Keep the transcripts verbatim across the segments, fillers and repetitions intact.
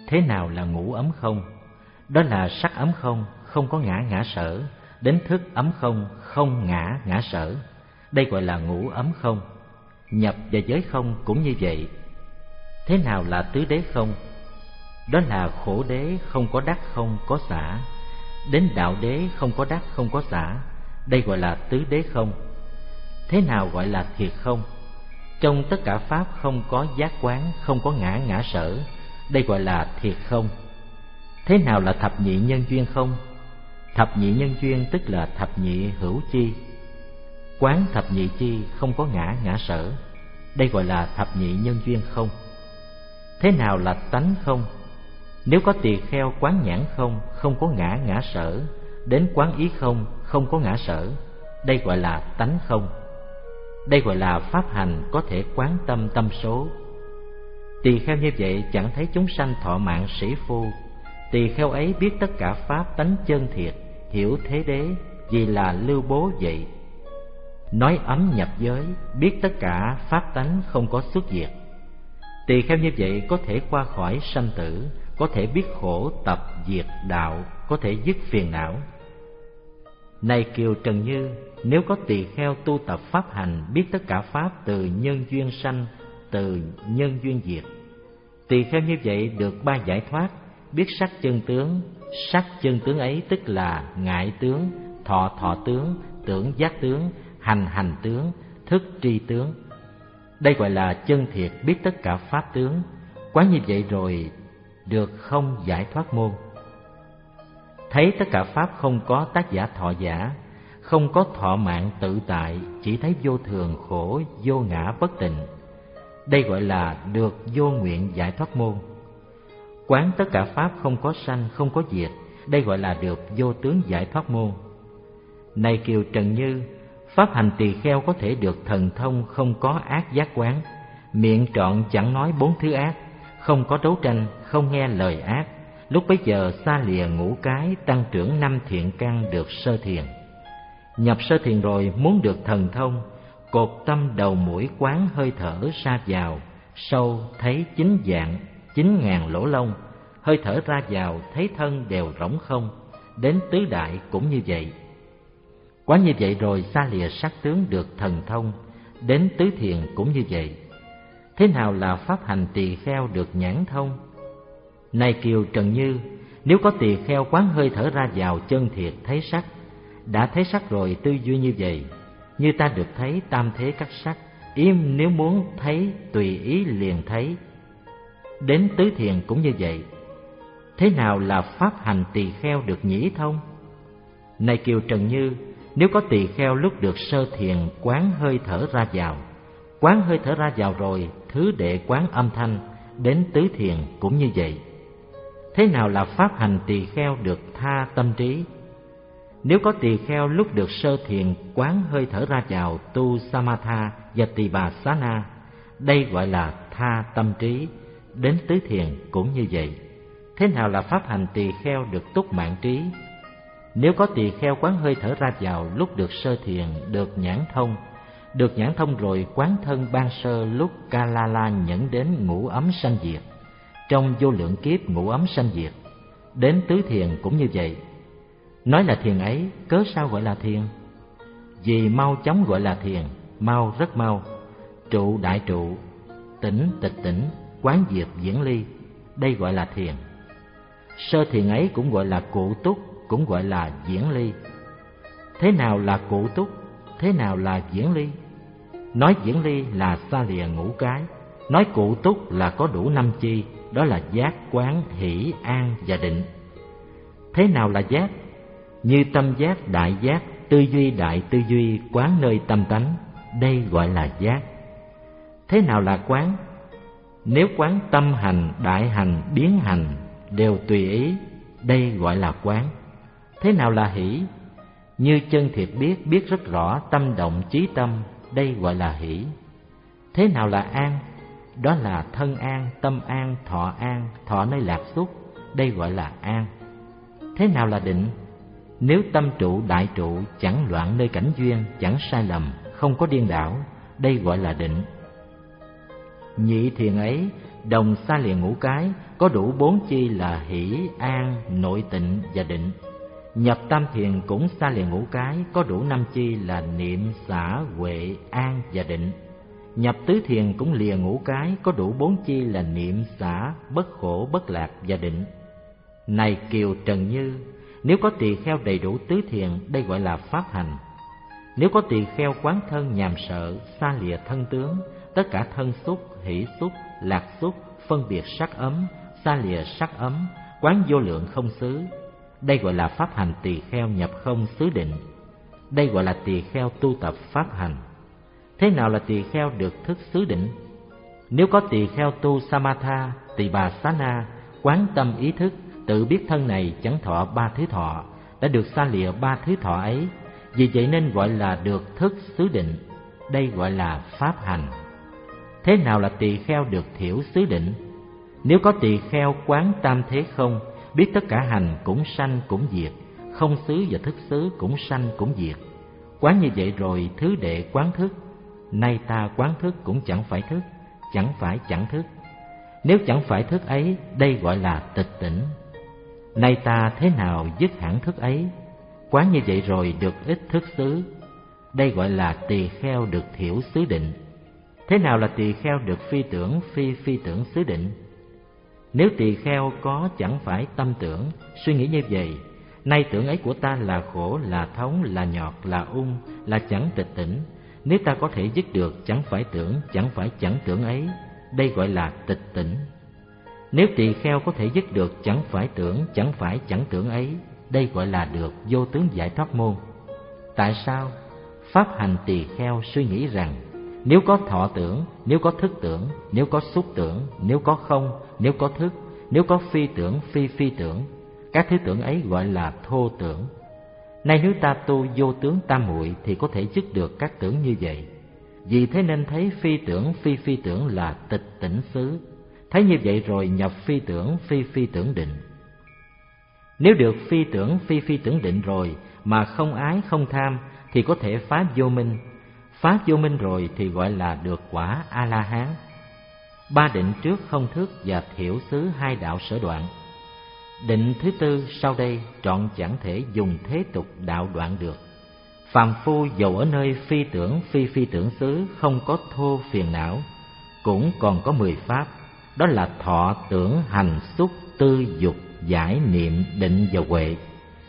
Thế nào là ngũ ấm không? Đó là sắc ấm không, không có ngã ngã sở, đến thức ấm không, không ngã ngã sở. Đây gọi là ngũ ấm không. Nhập và giới không cũng như vậy. Thế nào là tứ đế không? Đó là khổ đế không có đắc, không có xả, đến đạo đế không có đắc, không có xả. Đây gọi là tứ đế không. Thế nào gọi là thiệt không? Trong tất cả pháp không có giác quán, không có ngã ngã sở. Đây gọi là thiệt không. Thế nào là thập nhị nhân duyên không? Thập nhị nhân duyên tức là thập nhị hữu chi. Quán thập nhị chi không có ngã ngã sở. Đây gọi là thập nhị nhân duyên không. Thế nào là tánh không? Nếu có tỳ kheo quán nhãn không, không có ngã ngã sở, đến quán ý không, không có ngã sở. Đây gọi là tánh không. Đây gọi là pháp hành có thể quán tâm tâm số. Tỳ kheo như vậy chẳng thấy chúng sanh thọ mạng sĩ phu. Tỳ kheo ấy biết tất cả pháp tánh chân thiệt, hiểu thế đế, vì là lưu bố vậy. Nói ấm nhập giới, biết tất cả pháp tánh không có xuất diệt. Tỳ kheo như vậy có thể qua khỏi sanh tử, có thể biết khổ tập diệt đạo, có thể dứt phiền não. Này Kiều Trần Như, nếu có tỳ kheo tu tập pháp hành, biết tất cả pháp từ nhân duyên sanh, từ nhân duyên diệt, tỳ kheo như vậy được ba giải thoát, biết sắc chân tướng. Sắc chân tướng ấy tức là ngại tướng, thọ thọ tướng, tưởng giác tướng, hành hành tướng, thức tri tướng. Đây gọi là chân thiệt biết tất cả pháp tướng. Quán như vậy rồi được không giải thoát môn. Thấy tất cả pháp không có tác giả thọ giả, không có thọ mạng tự tại, chỉ thấy vô thường khổ, vô ngã bất tịnh. Đây gọi là được vô nguyện giải thoát môn. Quán tất cả pháp không có sanh, không có diệt. Đây gọi là được vô tướng giải thoát môn. Này Kiều Trần Như, pháp hành tỳ kheo có thể được thần thông, không có ác giác quán, miệng trọn chẳng nói bốn thứ ác, không có đấu tranh, không nghe lời ác. Lúc bấy giờ xa lìa ngũ cái, tăng trưởng năm thiện căn, được sơ thiền. Nhập sơ thiền rồi muốn được thần thông, cột tâm đầu mũi quán hơi thở ra vào, sâu thấy chín dạng, chín ngàn lỗ lông. Hơi thở ra vào thấy thân đều rỗng không, đến tứ đại cũng như vậy. Quán như vậy rồi xa lìa sắc tướng, được thần thông, đến tứ thiền cũng như vậy. Thế nào là pháp hành tỳ kheo được nhãn thông? Này Kiều Trần Như, nếu có tỳ kheo quán hơi thở ra vào chân thiệt thấy sắc, đã thấy sắc rồi tư duy như vậy, như ta được thấy tam thế các sắc, im nếu muốn thấy tùy ý liền thấy, đến tứ thiền cũng như vậy. Thế nào là pháp hành tỳ kheo được nhĩ thông? Này Kiều Trần Như, nếu có tỳ kheo lúc được sơ thiền quán hơi thở ra vào, quán hơi thở ra vào rồi thứ đệ quán âm thanh, đến tứ thiền cũng như vậy. Thế nào là pháp hành tỳ kheo được tha tâm trí? Nếu có tỳ kheo lúc được sơ thiền quán hơi thở ra vào tu samatha và tỳ bà xá na, đây gọi là tha tâm trí, đến tứ thiền cũng như vậy. Thế nào là pháp hành tỳ kheo được túc mạng trí? Nếu có tỳ kheo quán hơi thở ra vào lúc được sơ thiền, được nhãn thông, được nhãn thông rồi quán thân ban sơ lúc ca la la nhẫn đến ngũ ấm sanh diệt, trong vô lượng kiếp ngũ ấm sanh diệt, đến tứ thiền cũng như vậy. Nói là thiền ấy, cớ sao gọi là thiền? Vì mau chóng gọi là thiền, mau rất mau, trụ đại trụ, tỉnh tịch tỉnh, quán diệt diễn ly, đây gọi là thiền. Sơ thiền ấy cũng gọi là cụ túc, cũng gọi là diễn ly. Thế nào là cụ túc? Thế nào là diễn ly? Nói diễn ly là xa lìa ngũ cái, nói cụ túc là có đủ năm chi, đó là giác, quán, hỷ, an và định. Thế nào là giác? Như tâm giác, đại giác, tư duy đại tư duy, quán nơi tâm tánh, đây gọi là giác. Thế nào là quán? Nếu quán tâm hành, đại hành, biến hành đều tùy ý, đây gọi là quán. Thế nào là hỷ? Như chân thiệt biết, biết rất rõ tâm động chí tâm, đây gọi là hỷ. Thế nào là an? Đó là thân an, tâm an, thọ an, thọ nơi lạc xúc, đây gọi là an. Thế nào là định? Nếu tâm trụ đại trụ, chẳng loạn nơi cảnh duyên, chẳng sai lầm, không có điên đảo, đây gọi là định. Nhị thiền ấy đồng xa lìa ngũ cái, có đủ bốn chi là hỷ, an, nội tịnh và định. Nhập tam thiền cũng xa lìa ngũ cái, có đủ năm chi là niệm, xả, huệ, an và định. Nhập tứ thiền cũng lìa ngũ cái, có đủ bốn chi là niệm, xả, bất khổ, bất lạc và định. Này Kiều Trần Như, nếu có tỳ kheo đầy đủ tứ thiền, đây gọi là pháp hành. Nếu có tỳ kheo quán thân nhàm sợ, xa lìa thân tướng, tất cả thân xúc, hỷ xúc, lạc xúc, phân biệt sắc ấm, xa lìa sắc ấm, quán vô lượng không xứ, đây gọi là pháp hành tỳ kheo nhập không xứ định. Đây gọi là tỳ kheo tu tập pháp hành. Thế nào là tỳ kheo được thức xứ định? Nếu có tỳ kheo tu Samatha, Tỳ Bà Xá Na, quán tâm ý thức, tự biết thân này chẳng thọ ba thứ thọ, đã được xa lìa ba thứ thọ ấy, vì vậy nên gọi là được thức xứ định. Đây gọi là pháp hành. Thế nào là tỳ kheo được thiểu xứ định? Nếu có tỳ kheo quán tam thế không, biết tất cả hành cũng sanh cũng diệt, không xứ và thức xứ cũng sanh cũng diệt. Quán như vậy rồi thứ đệ quán thức. Nay ta quán thức cũng chẳng phải thức, chẳng phải chẳng thức. Nếu chẳng phải thức ấy, đây gọi là tịch tỉnh. Nay ta thế nào dứt hẳn thức ấy? Quán như vậy rồi được ít thức xứ. Đây gọi là tỳ kheo được thiểu xứ định. Thế nào là tỳ kheo được phi tưởng phi phi tưởng xứ định? Nếu tỳ kheo có chẳng phải tâm tưởng, suy nghĩ như vậy, nay tưởng ấy của ta là khổ, là thống, là nhọt, là ung, là chẳng tịch tỉnh. Nếu ta có thể dứt được chẳng phải tưởng, chẳng phải chẳng tưởng ấy, đây gọi là tịch tỉnh. Nếu tỳ kheo có thể dứt được chẳng phải tưởng, chẳng phải chẳng tưởng ấy, đây gọi là được vô tướng giải thoát môn. Tại sao? Pháp hành tỳ kheo suy nghĩ rằng nếu có thọ tưởng, nếu có thức tưởng, nếu có xúc tưởng, nếu có không, nếu có thức, nếu có phi tưởng, phi phi tưởng, các thứ tưởng ấy gọi là thô tưởng. Nay nếu ta tu vô tướng tam muội thì có thể dứt được các tưởng như vậy. Vì thế nên thấy phi tưởng, phi phi tưởng là tịch tỉnh xứ. Thấy như vậy rồi nhập phi tưởng, phi phi tưởng định. Nếu được phi tưởng, phi phi tưởng định rồi mà không ái, không tham thì có thể phá vô minh. Phá vô minh rồi thì gọi là được quả A-la-hán. Ba định trước không thức và thiểu xứ hai đạo sở đoạn. Định thứ tư sau đây trọn chẳng thể dùng thế tục đạo đoạn được. Phàm phu dầu ở nơi phi tưởng phi phi tưởng xứ không có thô phiền não, cũng còn có mười pháp, đó là thọ, tưởng, hành, xúc, tư, dục, giải, niệm, định và huệ.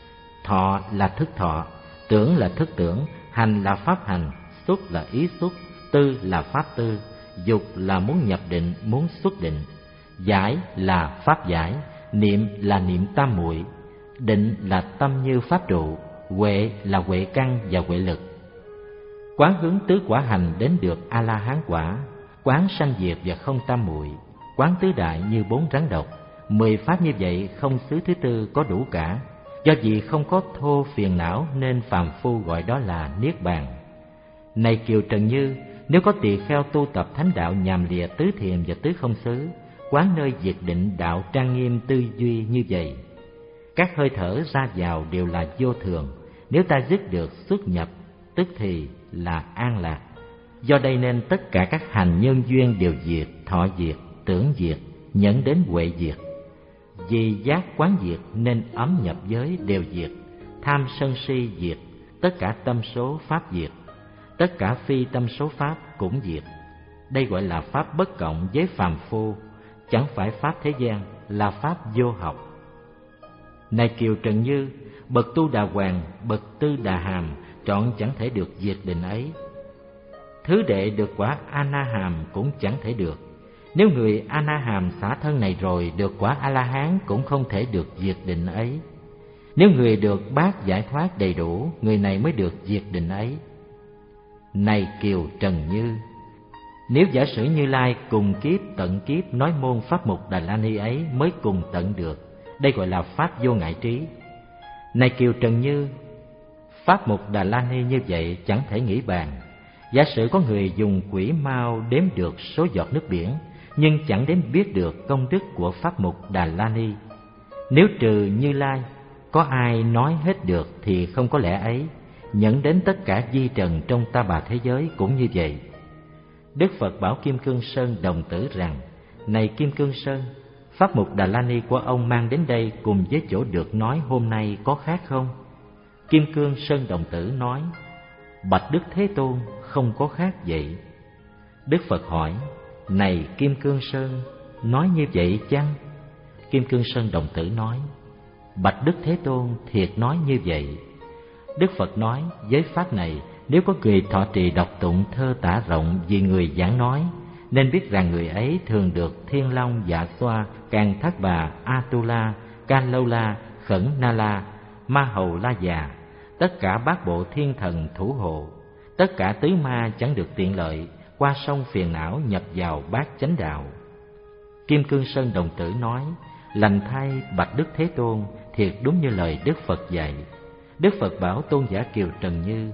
Thọ là thức thọ, tưởng là thức tưởng, hành là pháp hành, xúc là ý xúc, tư là pháp tư, dục là muốn nhập định, muốn xuất định, giải là pháp giải, niệm là niệm tam muội, định là tâm như pháp trụ, huệ là huệ căn và huệ lực. Quán hướng tứ quả hành đến được A La Hán quả, quán sanh diệt và không tam muội, quán tứ đại như bốn rắn độc. Mười pháp như vậy không xứ thứ tư có đủ cả. Do vì không có thô phiền não nên phàm phu gọi đó là niết bàn. Này Kiều Trần Như, nếu có tỳ kheo tu tập thánh đạo nhàm lìa tứ thiền và tứ không xứ, quán nơi diệt định đạo trang nghiêm tư duy như vậy, các hơi thở ra vào đều là vô thường. Nếu ta dứt được xuất nhập, tức thì là an lạc. Do đây nên tất cả các hành nhân duyên đều diệt, thọ diệt, tưởng diệt, nhẫn đến huệ diệt. Vì giác quán diệt nên ấm nhập giới đều diệt, tham sân si diệt, tất cả tâm số pháp diệt, tất cả phi tâm số pháp cũng diệt. Đây gọi là pháp bất cộng với phàm phu, chẳng phải pháp thế gian, là pháp vô học. Này Kiều Trần Như, bậc tu đà hoàng, bậc tư đà hàm trọn chẳng thể được diệt định ấy. Thứ đệ được quả A Na Hàm cũng chẳng thể được. Nếu người A Na Hàm xả thân này rồi được quả A La Hán cũng không thể được diệt định ấy. Nếu người được bát giải thoát đầy đủ, người này mới được diệt định ấy. Này Kiều Trần Như, nếu giả sử Như Lai cùng kiếp tận kiếp nói môn pháp mục Đà La Ni ấy mới cùng tận được, đây gọi là pháp vô ngại trí. Này Kiều Trần Như, pháp mục Đà La Ni như vậy chẳng thể nghĩ bàn. Giả sử có người dùng quỹ mao đếm được số giọt nước biển, nhưng chẳng đếm biết được công đức của pháp mục Đà La Ni. Nếu trừ Như Lai, có ai nói hết được thì không có lẽ ấy. Nhận đến tất cả di trần trong ta bà thế giới cũng như vậy. Đức Phật bảo Kim Cương Sơn Đồng Tử rằng, Này Kim Cương Sơn, pháp mục Đà La Ni của ông mang đến đây cùng với chỗ được nói hôm nay có khác không? Kim Cương Sơn đồng tử nói: Bạch Đức Thế Tôn, không có khác vậy. Đức Phật hỏi: Này Kim Cương Sơn, nói như vậy chăng? Kim Cương Sơn đồng tử nói: Bạch Đức Thế Tôn, thiệt nói như vậy. Đức Phật nói: Với pháp này, nếu có người thọ trì đọc tụng thơ tả rộng vì người giảng nói, nên biết rằng người ấy thường được Thiên Long, Dạ Xoa, Càng Thác Bà, Atula, Can Lâu La, Khẩn Na La, Ma Hầu La Già, tất cả bát bộ thiên thần thủ hộ, tất cả tứ ma chẳng được tiện lợi, qua sông phiền não nhập vào bát chánh đạo. Kim Cương Sơn đồng tử nói: Lành thay Bạch Đức Thế Tôn, thiệt đúng như lời Đức Phật dạy. Đức Phật bảo tôn giả Kiều Trần Như: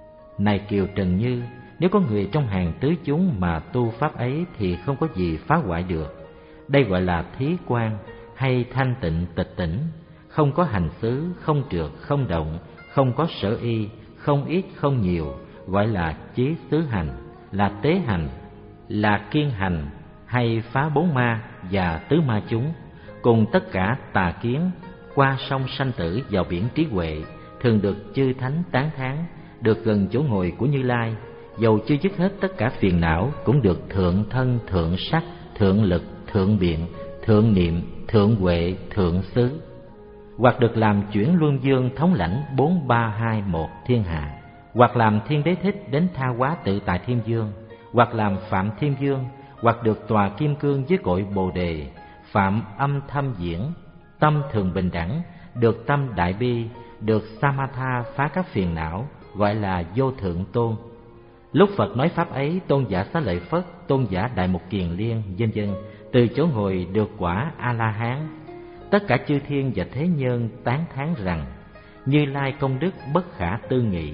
Này Kiều Trần Như, nếu có người trong hàng tứ chúng mà tu pháp ấy thì không có gì phá hoại được. Đây gọi là thí quan hay thanh tịnh tịch tỉnh, không có hành xứ, không trượt, không động, không có sở y, không ít không nhiều, gọi là chí xứ hành, là tế hành, là kiên hành, hay phá bốn ma và tứ ma chúng, cùng tất cả tà kiến, qua sông sanh tử vào biển trí huệ, thường được chư thánh tán thán, được gần chỗ ngồi của Như Lai, dầu chưa dứt hết tất cả phiền não, cũng được thượng thân, thượng sắc, thượng lực, thượng biện, thượng niệm, thượng huệ, thượng xứ, hoặc được làm chuyển luân dương thống lãnh bốn ba hai một thiên hạ, hoặc làm thiên đế thích đến tha hóa tự tại thiên dương, hoặc làm phạm thiên dương, hoặc được tòa kim cương với cội bồ đề, phạm âm thâm diễn, tâm thường bình đẳng, được tâm đại bi, được samatha phá các phiền não, gọi là vô thượng tôn. Lúc Phật nói pháp ấy, tôn giả Xá Lợi Phất, tôn giả Đại Mục Kiền Liên, vân vân, từ chỗ ngồi được quả A La Hán. Tất cả chư thiên và thế nhân tán thán rằng: Như Lai công đức bất khả tư nghị.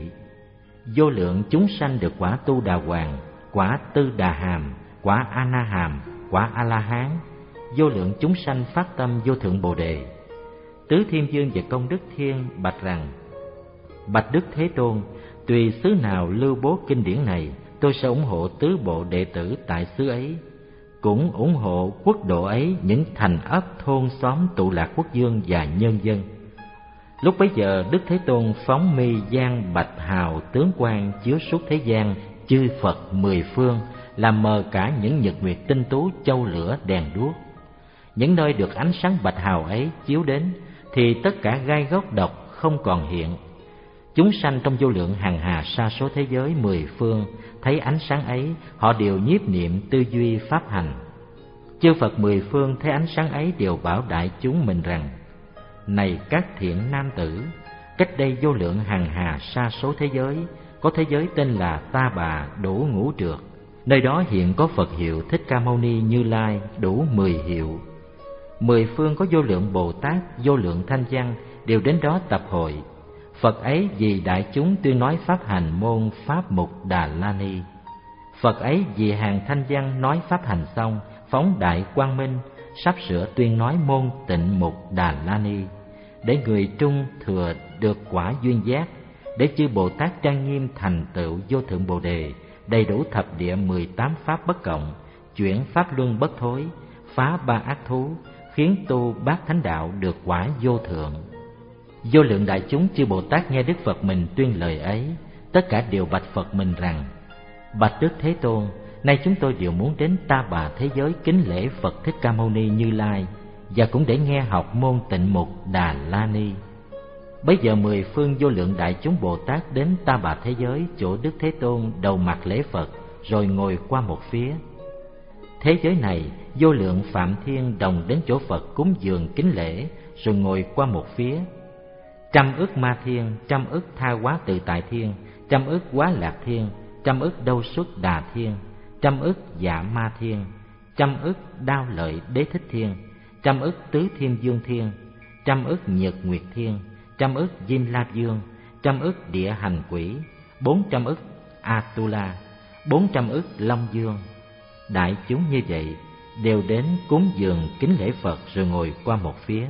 Vô lượng chúng sanh được quả Tu Đà Hoàng, quả Tư Đà Hàm, quả A Na Hàm, quả A La Hán. Vô lượng chúng sanh phát tâm vô thượng bồ đề. Tứ Thiên Vương và Công Đức Thiên bạch rằng: Bạch Đức Thế Tôn, tùy xứ nào lưu bố kinh điển này, tôi sẽ ủng hộ tứ bộ đệ tử tại xứ ấy, cũng ủng hộ quốc độ ấy những thành ấp thôn xóm tụ lạc quốc vương và nhân dân. Lúc bấy giờ Đức Thế Tôn phóng mi giang bạch hào tướng quang chiếu suốt thế gian chư Phật mười phương, làm mờ cả những nhật nguyệt tinh tú châu lửa đèn đuốc. Những nơi được ánh sáng bạch hào ấy chiếu đến thì tất cả gai góc độc không còn hiện. Chúng sanh trong vô lượng hàng hà sa số thế giới mười phương thấy ánh sáng ấy, họ đều nhiếp niệm tư duy pháp hành. Chư Phật mười phương thấy ánh sáng ấy đều bảo đại chúng mình rằng: Này các thiện nam tử, cách đây vô lượng hàng hà sa số thế giới, có thế giới tên là Ta Bà đủ ngũ trược. Nơi đó hiện có Phật hiệu Thích Ca Mâu Ni Như Lai đủ mười hiệu. Mười phương có vô lượng Bồ Tát, vô lượng Thanh Văn đều đến đó tập hội. Phật ấy vì đại chúng tuyên nói pháp hành môn pháp mục Đà La Ni. Phật ấy vì hàng Thanh Văn nói pháp hành xong, phóng đại quang minh, sắp sửa tuyên nói môn tịnh mục Đà La Ni, để người trung thừa được quả duyên giác, để chư Bồ Tát trang nghiêm thành tựu vô thượng bồ đề, đầy đủ thập địa mười tám pháp bất cộng, chuyển pháp luân bất thối, phá ba ác thú, khiến tu bát thánh đạo được quả vô thượng. Vô lượng đại chúng chư Bồ Tát nghe Đức Phật mình tuyên lời ấy, tất cả đều bạch Phật mình rằng: Bạch Đức Thế Tôn, nay chúng tôi đều muốn đến Ta Bà thế giới kính lễ Phật Thích Ca Mâu Ni Như Lai, và cũng để nghe học môn tịnh mục Đà La Ni. Bấy giờ mười phương vô lượng đại chúng Bồ Tát đến Ta Bà thế giới chỗ Đức Thế Tôn đầu mặt lễ Phật, rồi ngồi qua một phía. Thế giới này vô lượng Phạm Thiên đồng đến chỗ Phật cúng dường kính lễ, rồi ngồi qua một phía. Trăm ức Ma Thiên, trăm ức Tha Hóa Tự Tại Thiên, trăm ức Quá Lạc Thiên, trăm ức Đâu Xuất Đà Thiên, trăm ức Dạ Ma Thiên, trăm ức Đao Lợi Đế Thích Thiên, trăm ức Tứ Thiên Dương Thiên, trăm ức Nhật Nguyệt Thiên, trăm ức Diêm La Dương, trăm ức Địa Hành Quỷ, bốn trăm ức Atula, bốn trăm ức Long Dương. Đại chúng như vậy đều đến cúng dường kính lễ Phật, rồi ngồi qua một phía.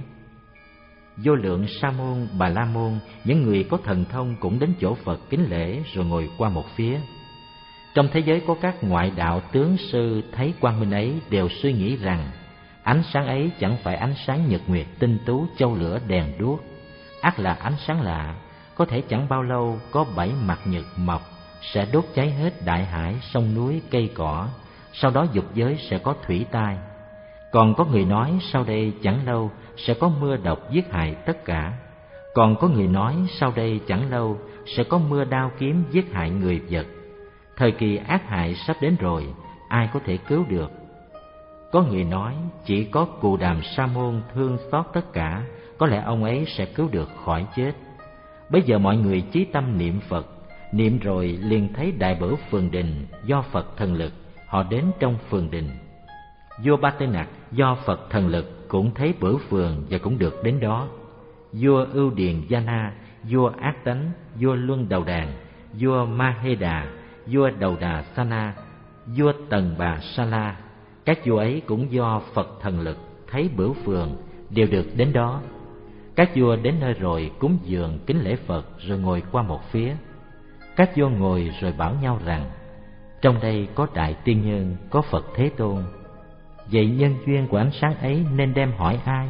Vô lượng Sa môn, Bà La môn, những người có thần thông cũng đến chỗ Phật kính lễ, rồi ngồi qua một phía. Trong thế giới có các ngoại đạo tướng sư thấy quang minh ấy đều suy nghĩ rằng ánh sáng ấy chẳng phải ánh sáng nhật nguyệt tinh tú châu lửa đèn đuốc, ắt là ánh sáng lạ, có thể chẳng bao lâu có bảy mặt nhật mọc, sẽ đốt cháy hết đại hải, sông núi, cây cỏ, sau đó dục giới sẽ có thủy tai. Còn có người nói sau đây chẳng lâu sẽ có mưa độc giết hại tất cả. Còn có người nói sau đây chẳng lâu sẽ có mưa đao kiếm giết hại người vật. Thời kỳ ác hại sắp đến rồi, ai có thể cứu được? Có người nói chỉ có Cù Đàm Sa Môn thương xót tất cả, có lẽ ông ấy sẽ cứu được khỏi chết. Bây giờ mọi người chí tâm niệm Phật, niệm rồi liền thấy đại bửu phường đình do Phật thần lực, họ đến trong phường đình. Vua Ba Tư Nặc do Phật thần lực cũng thấy bửu phường và cũng được đến đó. Vua Ưu Điền Gia Na, vua Ác Tánh, vua Luân Đầu Đàn, vua Ma Hê Đà, vua Đầu Đà Sa Na, vua Tần Bà Sa La, các vua ấy cũng do Phật thần lực thấy bửu phường đều được đến đó. Các vua đến nơi rồi cúng dường kính lễ Phật rồi ngồi qua một phía. Các vua ngồi rồi bảo nhau rằng trong đây có đại tiên nhân, có Phật Thế Tôn, vậy nhân duyên của ánh sáng ấy nên đem hỏi ai?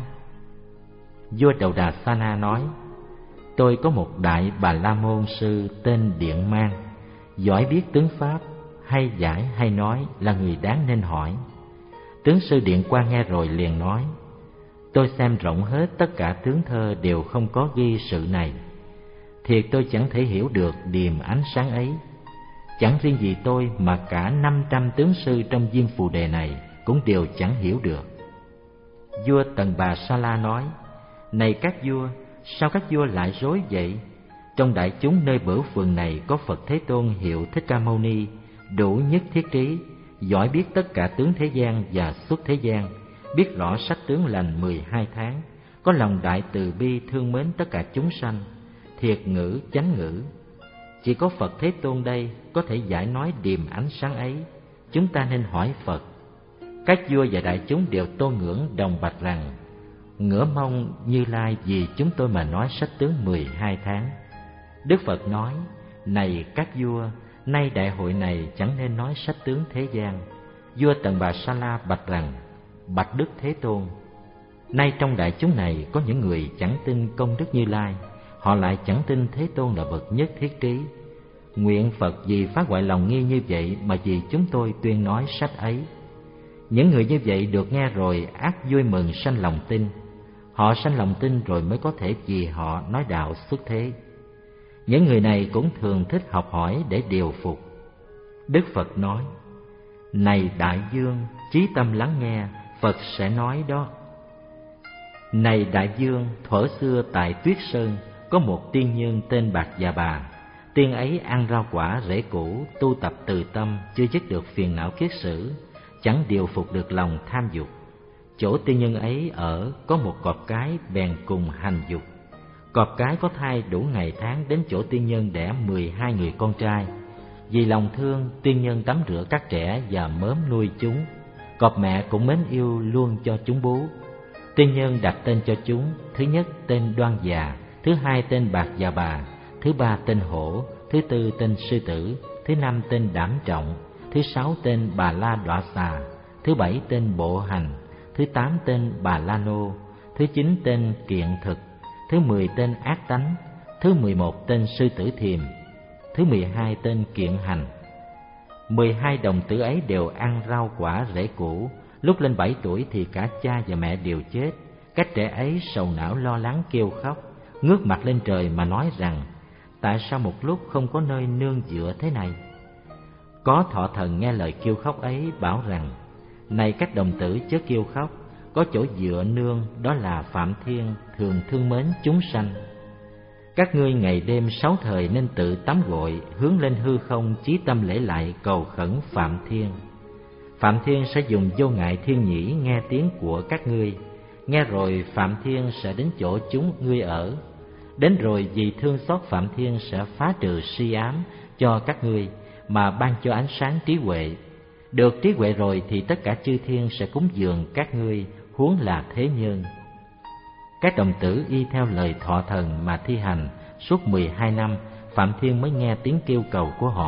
Vua Đầu Đà Sa Na nói: tôi có một đại Bà La Môn sư tên Điện Mang, giỏi biết tướng pháp, hay giải hay nói, là người đáng nên hỏi. Tướng sư Điện Quang nghe rồi liền nói: tôi xem rộng hết tất cả tướng thơ đều không có ghi sự này. Thiệt tôi chẳng thể hiểu được điềm ánh sáng ấy. Chẳng riêng gì tôi mà cả năm trăm tướng sư trong Diêm Phù Đề này cũng đều chẳng hiểu được. Vua Tần Bà Sa La nói: này các vua, sao các vua lại rối vậy? Trong đại chúng nơi bửu phường này có Phật Thế Tôn hiệu Thích Ca Mâu Ni, đủ nhất thiết trí, giỏi biết tất cả tướng thế gian và xuất thế gian, biết rõ sách tướng lành mười hai tháng, có lòng đại từ bi thương mến tất cả chúng sanh, thiệt ngữ chánh ngữ. Chỉ có Phật Thế Tôn đây có thể giải nói điềm ánh sáng ấy, chúng ta nên hỏi Phật. Các vua và đại chúng đều tôn ngưỡng đồng bạch rằng: ngửa mong Như Lai vì chúng tôi mà nói sách tướng mười hai tháng. Đức Phật nói: này các vua, nay đại hội này chẳng nên nói sách tướng thế gian. Vua Tần Bà Sa La bạch rằng: bạch Đức Thế Tôn, nay trong đại chúng này có những người chẳng tin công đức Như Lai, họ lại chẳng tin Thế Tôn là bậc nhất thiết trí. Nguyện Phật vì phá hoại lòng nghi như vậy mà vì chúng tôi tuyên nói sách ấy. Những người như vậy được nghe rồi ác vui mừng sanh lòng tin. Họ sanh lòng tin rồi mới có thể vì họ nói đạo xuất thế. Những người này cũng thường thích học hỏi để điều phục. Đức Phật nói: này đại vương, chí tâm lắng nghe, Phật sẽ nói đó. Này đại vương, thuở xưa tại Tuyết Sơn có một tiên nhân tên Bạc Già Bà. Tiên ấy ăn rau quả rễ củ, tu tập từ tâm, chưa dứt được phiền não kiết sử, chẳng điều phục được lòng tham dục. Chỗ tiên nhân ấy ở có một cọp cái bèn cùng hành dục. Cọp cái có thai đủ ngày tháng đến chỗ tiên nhân đẻ mười hai người con trai. Vì lòng thương, tiên nhân tắm rửa các trẻ và mớm nuôi chúng. Cọp mẹ cũng mến yêu luôn cho chúng bú. Tiên nhân đặt tên cho chúng: thứ nhất tên Đoan Già, thứ hai tên Bạc Già Bà, thứ ba tên Hổ, thứ tư tên Sư Tử, thứ năm tên Đảm Trọng, thứ sáu tên Bà La Đọa Xà, thứ bảy tên Bộ Hành, thứ tám tên Bà La Nô, thứ chín tên Kiện Thực, thứ mười tên Ác Tánh, thứ mười một tên Sư Tử Thiềm, thứ mười hai tên Kiện Hành. Mười hai đồng tử ấy đều ăn rau quả rễ củ. Lúc lên bảy tuổi thì cả cha và mẹ đều chết. Các trẻ ấy sầu não lo lắng kêu khóc, ngước mặt lên trời mà nói rằng: tại sao một lúc không có nơi nương dựa thế này? Có thọ thần nghe lời kêu khóc ấy bảo rằng: này các đồng tử chớ kêu khóc, có chỗ dựa nương, đó là Phạm Thiên thường thương mến chúng sanh. Các ngươi ngày đêm sáu thời nên tự tắm gội, hướng lên hư không chí tâm lễ lại cầu khẩn Phạm Thiên. Phạm Thiên sẽ dùng vô ngại thiên nhĩ nghe tiếng của các ngươi. Nghe rồi Phạm Thiên sẽ đến chỗ chúng ngươi ở. Đến rồi vì thương xót Phạm Thiên sẽ phá trừ si ám cho các ngươi, mà ban cho ánh sáng trí huệ. Được trí huệ rồi thì tất cả chư thiên sẽ cúng dường các ngươi, huống là thế nhân. Các đồng tử y theo lời thọ thần mà thi hành. Suốt mười hai năm, Phạm Thiên mới nghe tiếng kêu cầu của họ,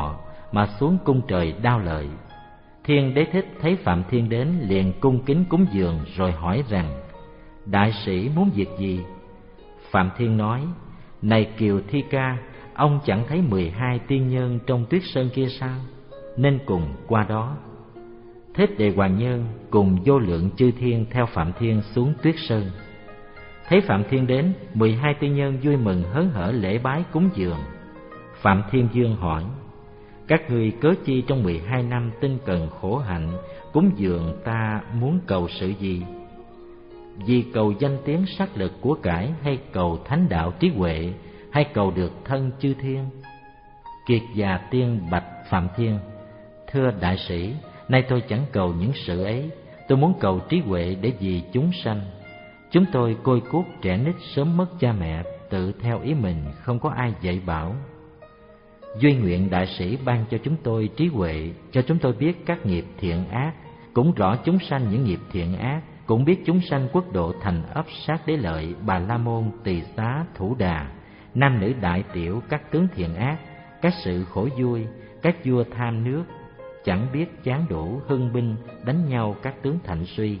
mà xuống cung trời Đao Lợi. Thiên Đế Thích thấy Phạm Thiên đến liền cung kính cúng dường rồi hỏi rằng: đại sĩ muốn việc gì? Phạm Thiên nói: này Kiều Thi Ca, ông chẳng thấy mười hai tiên nhân trong Tuyết Sơn kia sao? Nên cùng qua đó. Thích Đề Hoàng Nhân cùng vô lượng chư thiên theo Phạm Thiên xuống Tuyết Sơn. Thấy Phạm Thiên đến, mười hai tiên nhân vui mừng hớn hở lễ bái cúng dường. Phạm Thiên Dương hỏi: các ngươi cớ chi trong mười hai năm tinh cần khổ hạnh cúng dường ta muốn cầu sự gì? Vì cầu danh tiếng sắc lực của cải, hay cầu thánh đạo trí huệ, hay cầu được thân chư thiên? Kiệt già tiên bạch Phạm Thiên: thưa đại sĩ, nay tôi chẳng cầu những sự ấy, tôi muốn cầu trí huệ để vì chúng sanh. Chúng tôi côi cút trẻ nít sớm mất cha mẹ, tự theo ý mình, không có ai dạy bảo. Duy nguyện đại sĩ ban cho chúng tôi trí huệ, cho chúng tôi biết các nghiệp thiện ác, cũng rõ chúng sanh những nghiệp thiện ác, cũng biết chúng sanh quốc độ thành ấp Sát Đế Lợi, Bà La Môn, Tỳ Xá, Thủ Đà, nam nữ đại tiểu, các tướng thiện ác, các sự khổ vui, các vua tham nước, chẳng biết chán đủ, hưng binh, đánh nhau các tướng thạnh suy.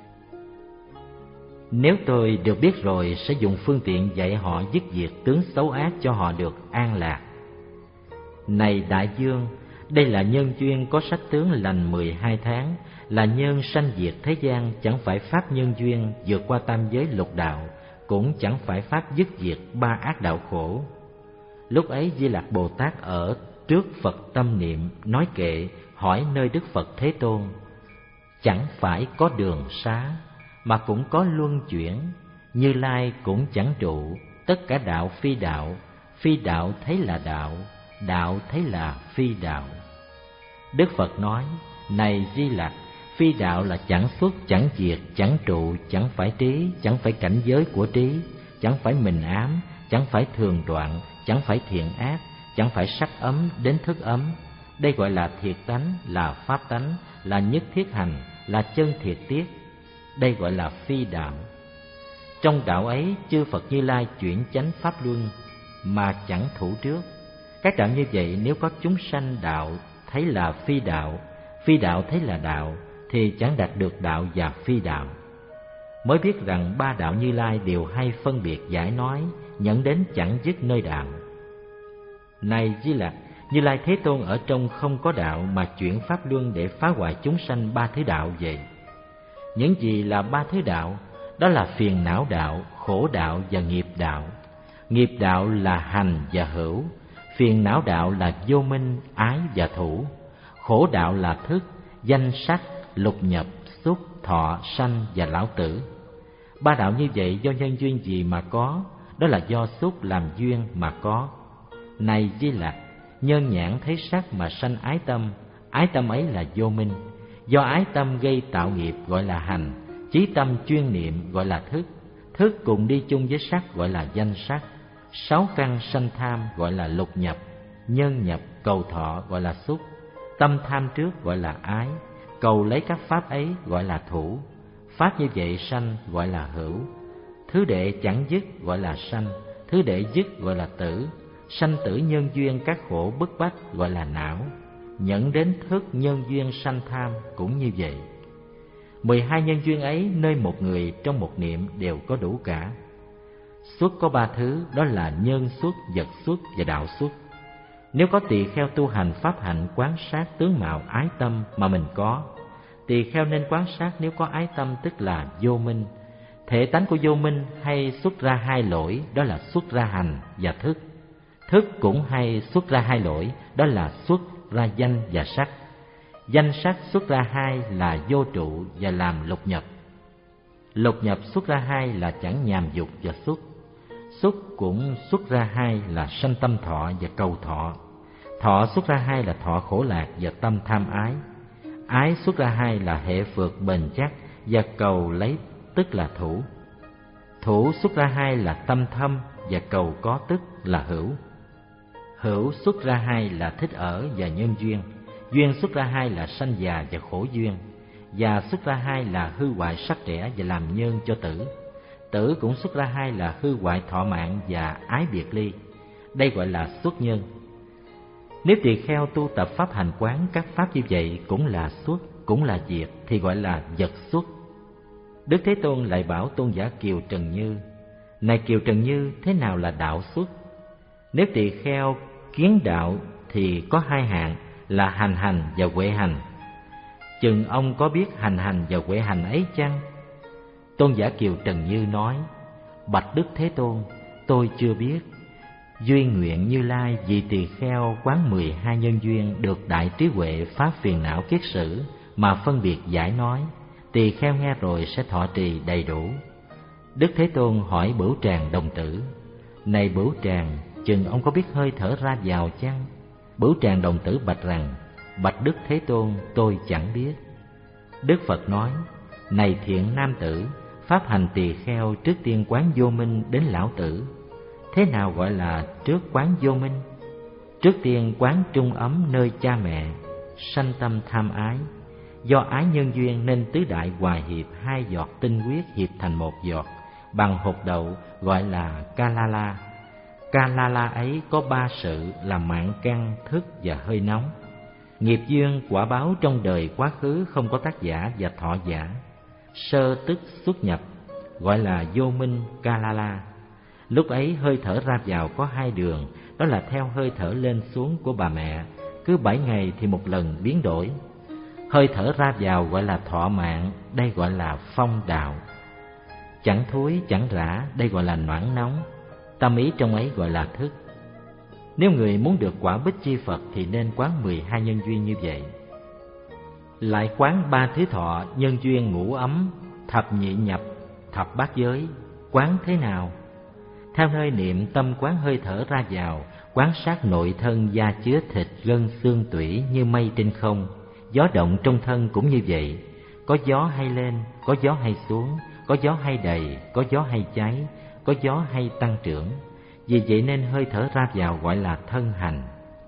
Nếu tôi được biết rồi, sẽ dùng phương tiện dạy họ dứt diệt tướng xấu ác cho họ được an lạc. Này đại vương, đây là nhân duyên có sách tướng lành mười hai tháng, là nhân sanh diệt thế gian, chẳng phải pháp nhân duyên vượt qua tam giới lục đạo, cũng chẳng phải pháp dứt diệt ba ác đạo khổ. Lúc ấy Di Lặc Bồ Tát ở trước Phật tâm niệm, nói kệ, hỏi nơi Đức Phật Thế Tôn: chẳng phải có đường xá, mà cũng có luân chuyển, Như Lai cũng chẳng trụ, tất cả đạo phi đạo, phi đạo thấy là đạo, đạo thấy là phi đạo. Đức Phật nói: này Di Lặc, phi đạo là chẳng xuất, chẳng diệt, chẳng trụ, chẳng phải trí, chẳng phải cảnh giới của trí, chẳng phải mình ám, chẳng phải thường đoạn, chẳng phải thiện ác, chẳng phải sắc ấm đến thức ấm. Đây gọi là thiệt tánh, là pháp tánh, là nhất thiết hành, là chân thiệt tiết. Đây gọi là phi đạo. Trong đạo ấy, chư Phật Như Lai chuyển chánh pháp luân mà chẳng thủ trước. Các đạo như vậy, nếu có chúng sanh đạo thấy là phi đạo, phi đạo thấy là đạo, thì chẳng đạt được đạo và phi đạo. Mới biết rằng ba đạo Như Lai đều hay phân biệt giải nói, nhận đến chẳng dứt nơi đạo. Này Di Lặc, Như Lai Thế Tôn ở trong không có đạo mà chuyển pháp luân để phá hoại chúng sanh ba thứ đạo vậy. Những gì là ba thứ đạo? Đó là phiền não đạo, khổ đạo và nghiệp đạo. Nghiệp đạo là hành và hữu, phiền não đạo là vô minh, ái và thủ, khổ đạo là thức, danh sắc, lục nhập, xúc, thọ, sanh và lão tử. Ba đạo như vậy do nhân duyên gì mà có? Đó là do xúc làm duyên mà có. Này Di Lặc, nhân nhãn thấy sắc mà sanh ái tâm, ái tâm ấy là vô minh. Do ái tâm gây tạo nghiệp gọi là hành, chí tâm chuyên niệm gọi là thức, thức cùng đi chung với sắc gọi là danh sắc, sáu căn sanh tham gọi là lục nhập, nhân nhập cầu thọ gọi là xúc, tâm tham trước gọi là ái, cầu lấy các pháp ấy gọi là thủ. Pháp như vậy sanh gọi là hữu. Thứ đệ chẳng dứt gọi là sanh, thứ đệ dứt gọi là tử. Sanh tử nhân duyên các khổ bức bách gọi là não. Nhận đến thức nhân duyên sanh tham cũng như vậy. Mười hai nhân duyên ấy nơi một người trong một niệm đều có đủ cả. Xuất có ba thứ, đó là nhân xuất, vật xuất và đạo xuất. Nếu có tỳ kheo tu hành pháp hạnh quán sát tướng mạo ái tâm mà mình có, tỳ kheo nên quán sát nếu có ái tâm tức là vô minh. Thể tánh của vô minh hay xuất ra hai lỗi, đó là xuất ra hành và thức. Thức cũng hay xuất ra hai lỗi, đó là xuất ra danh và sắc. Danh sắc xuất ra hai là vô trụ và làm lục nhập. Lục nhập xuất ra hai là chẳng nhàm dục và xuất. Xuất cũng xuất ra hai là sanh tâm thọ và cầu thọ. Thọ xuất ra hai là thọ khổ lạc và tâm tham ái. Ái xuất ra hai là hệ phược bền chắc và cầu lấy tức là thủ. Thủ xuất ra hai là tâm thâm và cầu có tức là hữu. Hữu xuất ra hai là thích ở và nhân duyên. Duyên xuất ra hai là sanh già và khổ duyên. Già xuất ra hai là hư hoại sắc trẻ và làm nhân cho tử. Tử cũng xuất ra hai là hư hoại thọ mạng và ái biệt ly. Đây gọi là xuất nhân. Nếu tỳ kheo tu tập pháp hành quán các pháp như vậy cũng là xuất, cũng là diệt, thì gọi là vật xuất. Đức Thế Tôn lại bảo tôn giả Kiều Trần Như: Này Kiều Trần Như, thế nào là đạo xuất? Nếu tỳ kheo kiến đạo thì có hai hạng là hành hành và huệ hành. Chừng ông có biết hành hành và huệ hành ấy chăng? Tôn giả Kiều Trần Như nói: Bạch Đức Thế Tôn, tôi chưa biết. Duyên nguyện Như Lai vì tỳ kheo quán mười hai nhân duyên được đại trí huệ pháp phiền não kiết sử mà phân biệt giải nói, tỳ kheo nghe rồi sẽ thọ trì đầy đủ. Đức Thế Tôn hỏi Bửu Tràng đồng tử: Này Bửu Tràng, chừng ông có biết hơi thở ra vào chăng? Bửu Tràng đồng tử bạch rằng: Bạch Đức Thế Tôn, tôi chẳng biết. Đức Phật nói: Này thiện nam tử, pháp hành tỳ kheo trước tiên quán vô minh đến lão tử. Thế nào gọi là trước quán vô minh? Trước tiên quán trung ấm nơi cha mẹ, sanh tâm tham ái. Do ái nhân duyên nên tứ đại hòa hiệp hai giọt tinh huyết hiệp thành một giọt, bằng hột đậu gọi là Kalala. Kalala ấy có ba sự là mạng căn, thức và hơi nóng. Nghiệp duyên quả báo trong đời quá khứ không có tác giả và thọ giả. Sơ tức xuất nhập gọi là vô minh Kalala. Lúc ấy hơi thở ra vào có hai đường, đó là theo hơi thở lên xuống của bà mẹ, cứ bảy ngày thì một lần biến đổi. Hơi thở ra vào gọi là thọ mạng, đây gọi là phong đạo. Chẳng thối chẳng rã, đây gọi là noãn nóng. Tâm ý trong ấy gọi là thức. Nếu người muốn được quả Bích Chi Phật thì nên quán mười hai nhân duyên như vậy. Lại quán ba thứ thọ, nhân duyên ngũ ấm, thập nhị nhập, thập bát giới. Quán thế nào? Theo nơi niệm tâm quán hơi thở ra vào, quán sát nội thân da chứa thịt gân xương tủy như mây trên không. Gió động trong thân cũng như vậy, có gió hay lên, có gió hay xuống, có gió hay đầy, có gió hay cháy, có gió hay tăng trưởng. Vì vậy nên hơi thở ra vào gọi là thân hành.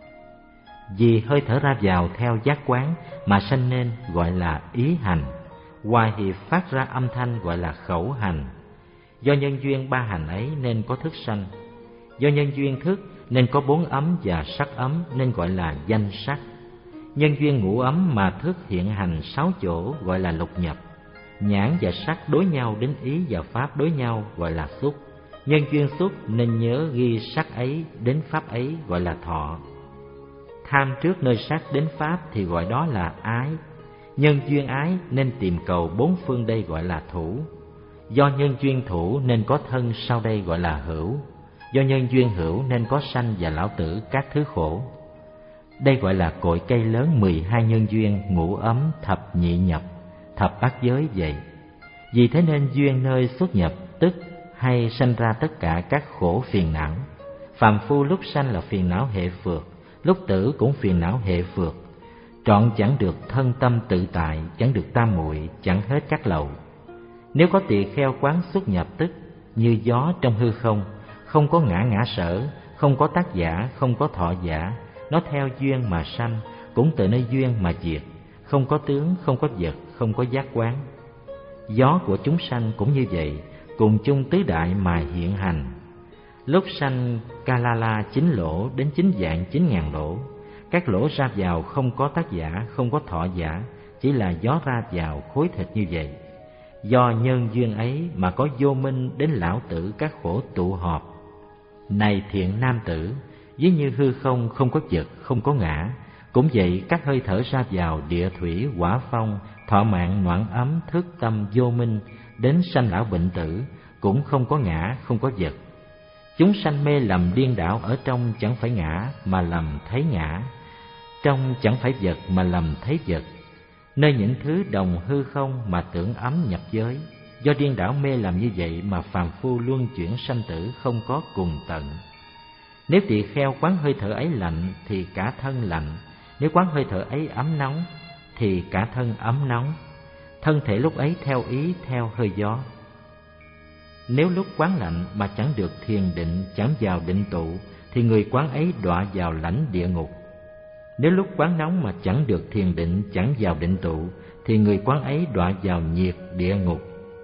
Vì hơi thở ra vào theo giác quán mà sanh nên gọi là ý hành. Hòa hiệp phát ra âm thanh gọi là khẩu hành. Do nhân duyên ba hành ấy nên có thức sanh. Do nhân duyên thức nên có bốn ấm và sắc ấm nên gọi là danh sắc. Nhân duyên ngũ ấm mà thức hiện hành sáu chỗ gọi là lục nhập. Nhãn và sắc đối nhau đến ý và pháp đối nhau gọi là xúc. Nhân duyên xúc nên nhớ ghi sắc ấy đến pháp ấy gọi là thọ. Tham trước nơi sắc đến pháp thì gọi đó là ái. Nhân duyên ái nên tìm cầu bốn phương đây gọi là thủ. Do nhân duyên thủ nên có thân sau đây gọi là hữu. Do nhân duyên hữu nên có sanh và lão tử các thứ khổ. Đây gọi là cội cây lớn mười hai nhân duyên ngũ ấm thập nhị nhập, thập bát giới vậy. Vì thế nên duyên nơi xuất nhập tức hay sanh ra tất cả các khổ phiền não. Phàm phu lúc sanh là phiền não hệ phược, lúc tử cũng phiền não hệ phược. Trọn chẳng được thân tâm tự tại, chẳng được tam muội, chẳng hết các lậu. Nếu có tỳ kheo quán xuất nhập tức như gió trong hư không, không có ngã ngã sở, không có tác giả, không có thọ giả, nó theo duyên mà sanh, cũng từ nơi duyên mà diệt, không có tướng, không có vật, không có giác quán. Gió của chúng sanh cũng như vậy, cùng chung tứ đại mà hiện hành. Lúc sanh Kalala chín lỗ đến chín vạn chín ngàn lỗ. Các lỗ ra vào không có tác giả, không có thọ giả, chỉ là gió ra vào khối thịt như vậy. Do nhân duyên ấy mà có vô minh đến lão tử các khổ tụ họp. Này thiện nam tử, ví như hư không không có vật, không có ngã, cũng vậy các hơi thở ra vào địa thủy, hỏa phong, thọ mạng, noãn ấm, thức tâm, vô minh, đến sanh lão bệnh tử, cũng không có ngã, không có vật. Chúng sanh mê lầm điên đảo ở trong chẳng phải ngã mà lầm thấy ngã, trong chẳng phải vật mà lầm thấy vật. Nơi những thứ đồng hư không mà tưởng ấm nhập giới. Do điên đảo mê lầm như vậy mà phàm phu luân chuyển sanh tử không có cùng tận. Nếu tỳ kheo quán hơi thở ấy lạnh thì cả thân lạnh, nếu quán hơi thở ấy ấm nóng thì cả thân ấm nóng. Thân thể lúc ấy theo ý theo hơi gió. Nếu lúc quán lạnh mà chẳng được thiền định, chẳng vào định tụ, thì người quán ấy đọa vào lãnh địa ngục. Nếu lúc quán nóng mà chẳng được thiền định, chẳng vào định tụ, thì người quán ấy đọa vào nhiệt địa ngục.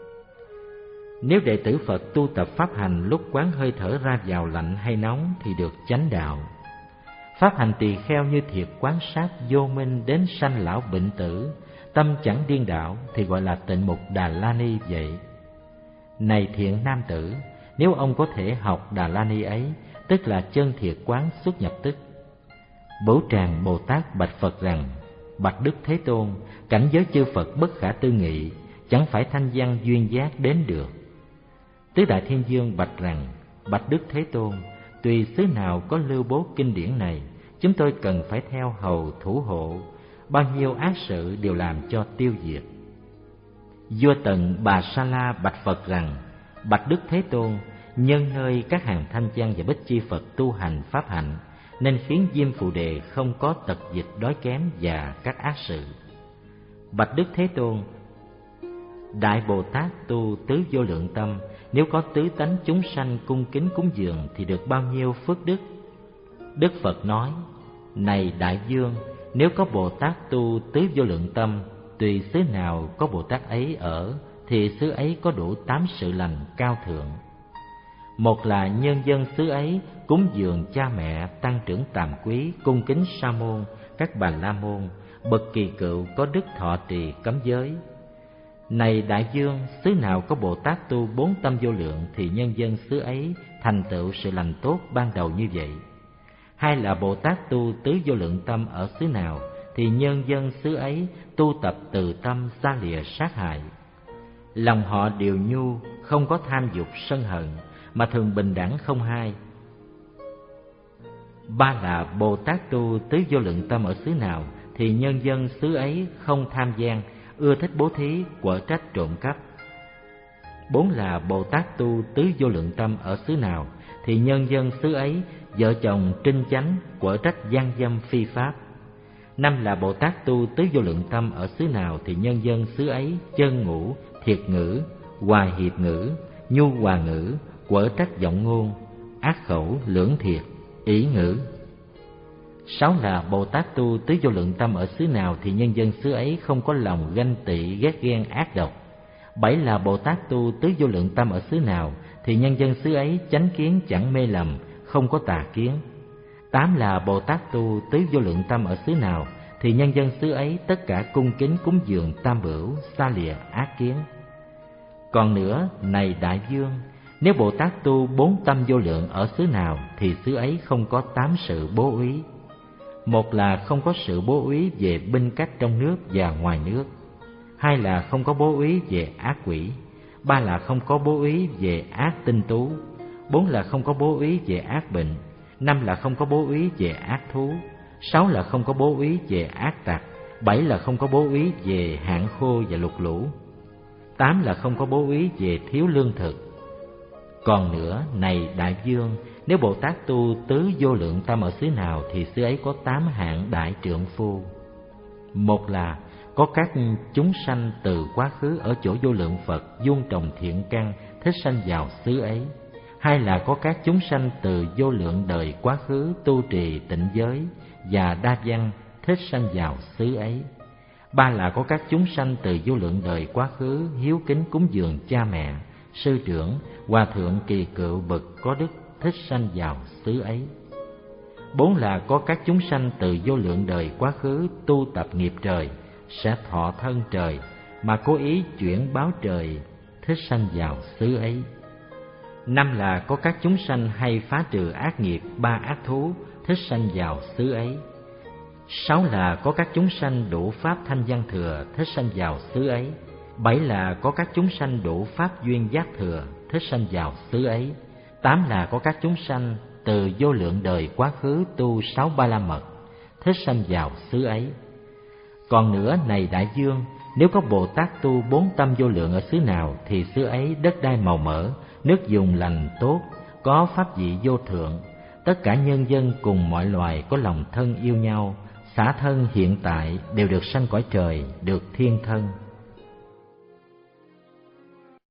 Nếu đệ tử Phật tu tập pháp hành lúc quán hơi thở ra vào lạnh hay nóng thì được chánh đạo. Pháp hành tỳ kheo như thiệt quán sát vô minh đến sanh lão bệnh tử, tâm chẳng điên đảo thì gọi là tịnh mục Đà La Ni vậy. Này thiện nam tử, nếu ông có thể học Đà La Ni ấy, tức là chân thiệt quán xuất nhập tức. Bửu Tràng Bồ Tát bạch Phật rằng: bạch Đức Thế Tôn, cảnh giới chư Phật bất khả tư nghị, chẳng phải thanh văn duyên giác đến được. Tứ Đại Thiên Vương bạch rằng: bạch Đức Thế Tôn, tùy xứ nào có lưu bố kinh điển này, chúng tôi cần phải theo hầu thủ hộ, bao nhiêu ác sự đều làm cho tiêu diệt. Vua Tần Bà Sa La bạch Phật rằng: bạch Đức Thế Tôn, nhân nơi các hàng thanh văn và bích chi Phật tu hành pháp hạnh, nên khiến Diêm Phù Đề không có tật dịch đói kém và các ác sự. Bạch Đức Thế Tôn, Đại Bồ Tát tu tứ vô lượng tâm, nếu có tứ tánh chúng sanh cung kính cúng dường thì được bao nhiêu phước đức? Đức Phật nói: này Đại Dương, nếu có Bồ Tát tu tứ vô lượng tâm, tùy xứ nào có Bồ Tát ấy ở, thì xứ ấy có đủ tám sự lành cao thượng. Một là nhân dân xứ ấy cúng dường cha mẹ, tăng trưởng tàm quý, cung kính sa môn, các bà la môn, bậc kỳ cựu có đức thọ trì cấm giới. Này Đại Dương, xứ nào có Bồ Tát tu bốn tâm vô lượng thì nhân dân xứ ấy thành tựu sự lành tốt ban đầu như vậy. Hai là Bồ Tát tu tứ vô lượng tâm ở xứ nào thì nhân dân xứ ấy tu tập từ tâm xa lìa sát hại. Lòng họ đều nhu, không có tham dục sân hận, mà thường bình đẳng không hai. Ba là Bồ Tát tu tứ vô lượng tâm ở xứ nào thì nhân dân xứ ấy không tham gian, ưa thích bố thí, quở trách trộm cắp. Bốn là Bồ Tát tu tứ vô lượng tâm ở xứ nào thì nhân dân xứ ấy vợ chồng trinh chánh, quở trách gian dâm phi pháp. Năm là Bồ Tát tu tứ vô lượng tâm ở xứ nào thì nhân dân xứ ấy chân ngũ, thiệt ngữ, hoài hiệp ngữ, nhu hòa ngữ, quở trách giọng ngôn, ác khẩu, lưỡng thiệt, ý ngữ. Sáu là Bồ Tát tu tứ vô lượng tâm ở xứ nào thì nhân dân xứ ấy không có lòng ganh tị, ghét ghen, ác độc. Bảy là Bồ Tát tu tứ vô lượng tâm ở xứ nào thì nhân dân xứ ấy chánh kiến chẳng mê lầm, không có tà kiến. Tám là Bồ Tát tu tứ vô lượng tâm ở xứ nào thì nhân dân xứ ấy tất cả cung kính cúng dường tam bửu, xa lìa ác kiến. Còn nữa, này Đại Dương, nếu Bồ Tát tu bốn tâm vô lượng ở xứ nào thì xứ ấy không có tám sự bố úy. Một là không có sự bố úy về binh cách trong nước và ngoài nước. Hai là không có bố úy về ác quỷ. Ba là không có bố úy về ác tinh tú. Bốn là không có bố úy về ác bệnh. Năm là không có bố úy về ác thú. Sáu là không có bố úy về ác tặc. Bảy là không có bố úy về hạn khô và lụt lũ. Tám là không có bố úy về thiếu lương thực. Còn nữa, này Đại Dương, nếu Bồ Tát tu tứ vô lượng tâm ở xứ nào thì xứ ấy có tám hạng đại trượng phu. Một là có các chúng sanh từ quá khứ ở chỗ vô lượng Phật dung trồng thiện căn thích sanh vào xứ ấy. Hai là có các chúng sanh từ vô lượng đời quá khứ tu trì tịnh giới và đa văn thích sanh vào xứ ấy. Ba là có các chúng sanh từ vô lượng đời quá khứ hiếu kính cúng dường cha mẹ, sư trưởng, hòa thượng kỳ cựu bậc có đức thích sanh vào xứ ấy. Bốn là có các chúng sanh từ vô lượng đời quá khứ tu tập nghiệp trời, sẽ thọ thân trời, mà cố ý chuyển báo trời, thích sanh vào xứ ấy. Năm là có các chúng sanh hay phá trừ ác nghiệp ba ác thú, thích sanh vào xứ ấy. Sáu là có các chúng sanh đủ pháp thanh văn thừa, thích sanh vào xứ ấy. Bảy là có các chúng sanh đủ pháp duyên giác thừa, thích sanh vào xứ ấy. Tám là có các chúng sanh từ vô lượng đời quá khứ tu sáu ba la mật, thích sanh vào xứ ấy. Còn nữa, này Đại Dương, nếu có Bồ Tát tu bốn tâm vô lượng ở xứ nào thì xứ ấy đất đai màu mỡ, nước dùng lành tốt, có pháp vị vô thượng, tất cả nhân dân cùng mọi loài có lòng thân yêu nhau, xả thân hiện tại đều được sanh cõi trời, được thiên thân.